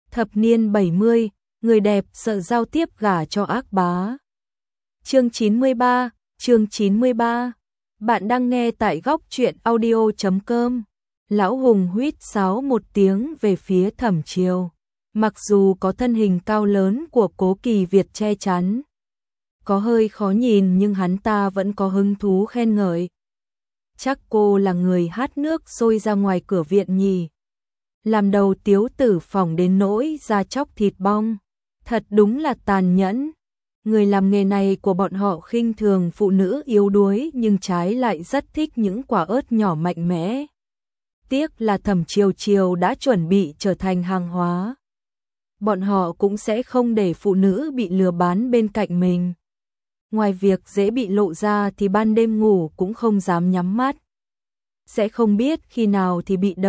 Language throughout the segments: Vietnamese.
Thập niên 70, người đẹp sợ giao tiếp gả cho ác bá. Chương 93. Bạn đang nghe tại góc truyện audio.com. Lão Hùng huýt sáo một tiếng về phía Thẩm Chiêu. Mặc dù có thân hình cao lớn của Cố Kỳ Việt che chắn, có hơi khó nhìn nhưng hắn ta vẫn có hứng thú khen ngợi. Chắc cô là người hát nước sôi ra ngoài cửa viện nhỉ? Làm đầu tiếu tử phỏng đến nỗi da chóc thịt bong. Thật đúng là tàn nhẫn. Người làm nghề này của bọn họ khinh thường phụ nữ yếu đuối nhưng trái lại rất thích những quả ớt nhỏ mạnh mẽ. Tiếc là Thẩm Chiêu đã chuẩn bị trở thành hàng hóa. Bọn họ cũng sẽ không để phụ nữ bị lừa bán bên cạnh mình. Ngoài việc dễ bị lộ ra thì ban đêm ngủ cũng không dám nhắm mắt. Sẽ không biết khi nào thì bị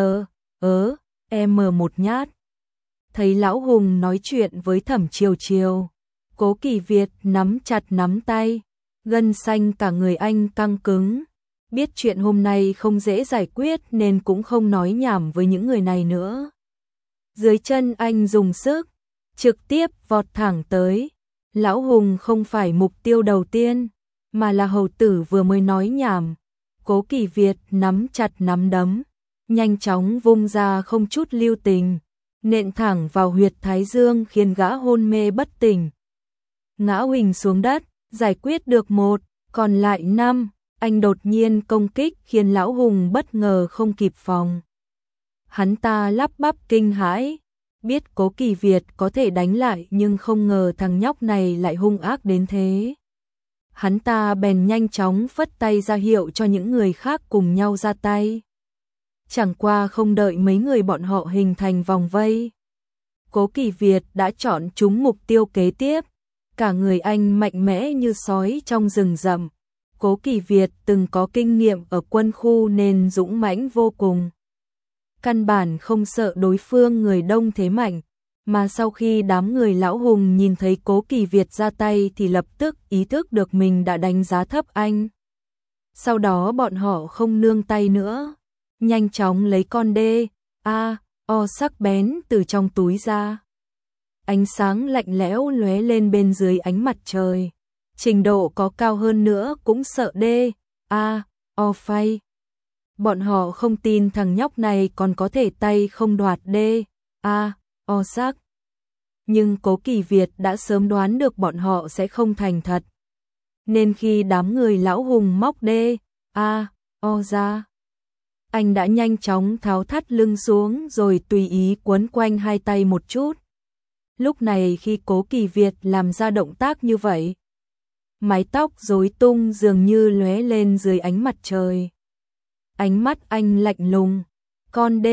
một nhát. Thấy Lão Hùng nói chuyện với Thẩm Chiêu, Cố Kỳ Việt nắm chặt nắm tay, gân xanh cả người anh căng cứng. Biết chuyện hôm nay không dễ giải quyết nên cũng không nói nhảm với những người này nữa. Dưới chân anh dùng sức, trực tiếp vọt thẳng tới. Lão Hùng không phải mục tiêu đầu tiên, mà là hầu tử vừa mới nói nhảm. Cố Kỳ Việt nắm chặt nắm đấm, nhanh chóng vung ra không chút lưu tình, nện thẳng vào huyệt thái dương khiến gã hôn mê bất tỉnh. Ngã huỳnh xuống đất, giải quyết được 1, còn lại 5, anh đột nhiên công kích khiến Lão Hùng bất ngờ không kịp phòng. Hắn ta lắp bắp kinh hãi, biết Cố Kỳ Việt có thể đánh lại nhưng không ngờ thằng nhóc này lại hung ác đến thế. Hắn ta bèn nhanh chóng phất tay ra hiệu cho những người khác cùng nhau ra tay. Chẳng qua không đợi mấy người bọn họ hình thành vòng vây, Cố Kỳ Việt đã chọn trúng mục tiêu kế tiếp. Cả người anh mạnh mẽ như sói trong rừng rậm. Cố Kỳ Việt từng có kinh nghiệm ở quân khu nên dũng mãnh vô cùng. Căn bản không sợ đối phương người đông thế mạnh, mà sau khi đám người Lão Hùng nhìn thấy Cố Kỳ Việt ra tay thì lập tức ý thức được mình đã đánh giá thấp anh. Sau đó bọn họ không nương tay nữa, nhanh chóng lấy con DAO sắc bén từ trong túi ra. Ánh sáng lạnh lẽo lóe lên bên dưới ánh mặt trời. Trình độ có cao hơn nữa cũng sợ DAO phay. Bọn họ không tin thằng nhóc này còn có thể tay không đoạt DAO sắc. Nhưng Cố Kỳ Việt đã sớm đoán được bọn họ sẽ không thành thật. Nên khi đám người Lão Hùng móc DAO ra, anh đã nhanh chóng tháo thắt lưng xuống rồi tùy ý quấn quanh hai tay một chút. Lúc này khi Cố Kỳ Việt làm ra động tác như vậy, mái tóc rối tung dường như lóe lên dưới ánh mặt trời. Ánh mắt anh lạnh lùng, con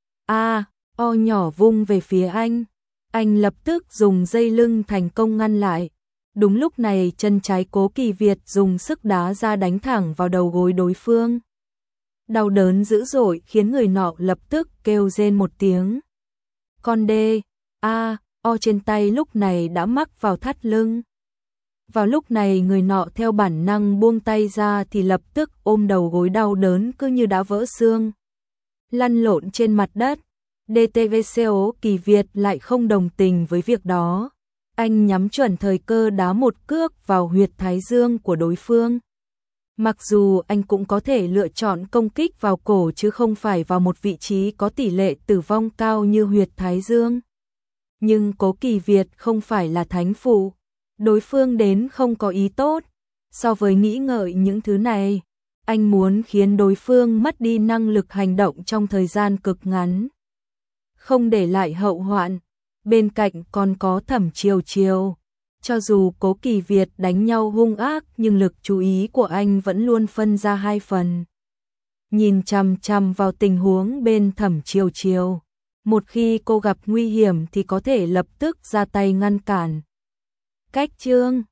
DAO nhỏ vung về phía anh. Anh lập tức dùng dây lưng thành công ngăn lại. Đúng lúc này chân trái Cố Kỳ Việt dùng sức đá ra đánh thẳng vào đầu gối đối phương. Đau đớn dữ dội khiến người nọ lập tức kêu rên một tiếng. Con DAO trên tay lúc này đã mắc vào thắt lưng. Vào lúc này người nọ theo bản năng buông tay ra thì lập tức ôm đầu gối đau đớn cứ như đã vỡ xương. Lăn lộn trên mặt đất. DTVCO Kỳ Việt lại không đồng tình với việc đó. Anh nhắm chuẩn thời cơ đá một cước vào huyệt thái dương của đối phương. Mặc dù anh cũng có thể lựa chọn công kích vào cổ chứ không phải vào một vị trí có tỷ lệ tử vong cao như huyệt thái dương. Nhưng Cố Kỳ Việt không phải là thánh phụ. Đối phương đến không có ý tốt. So với nghĩ ngợi những thứ này, anh muốn khiến đối phương mất đi năng lực hành động trong thời gian cực ngắn, không để lại hậu hoạn. Bên cạnh còn có Thẩm Chiêu. Cho dù Cố Kỳ Việt đánh nhau hung ác nhưng lực chú ý của anh vẫn luôn phân ra hai phần. Nhìn chằm chằm vào tình huống bên Thẩm Chiêu. Một khi cô gặp nguy hiểm thì có thể lập tức ra tay ngăn cản. Cách chương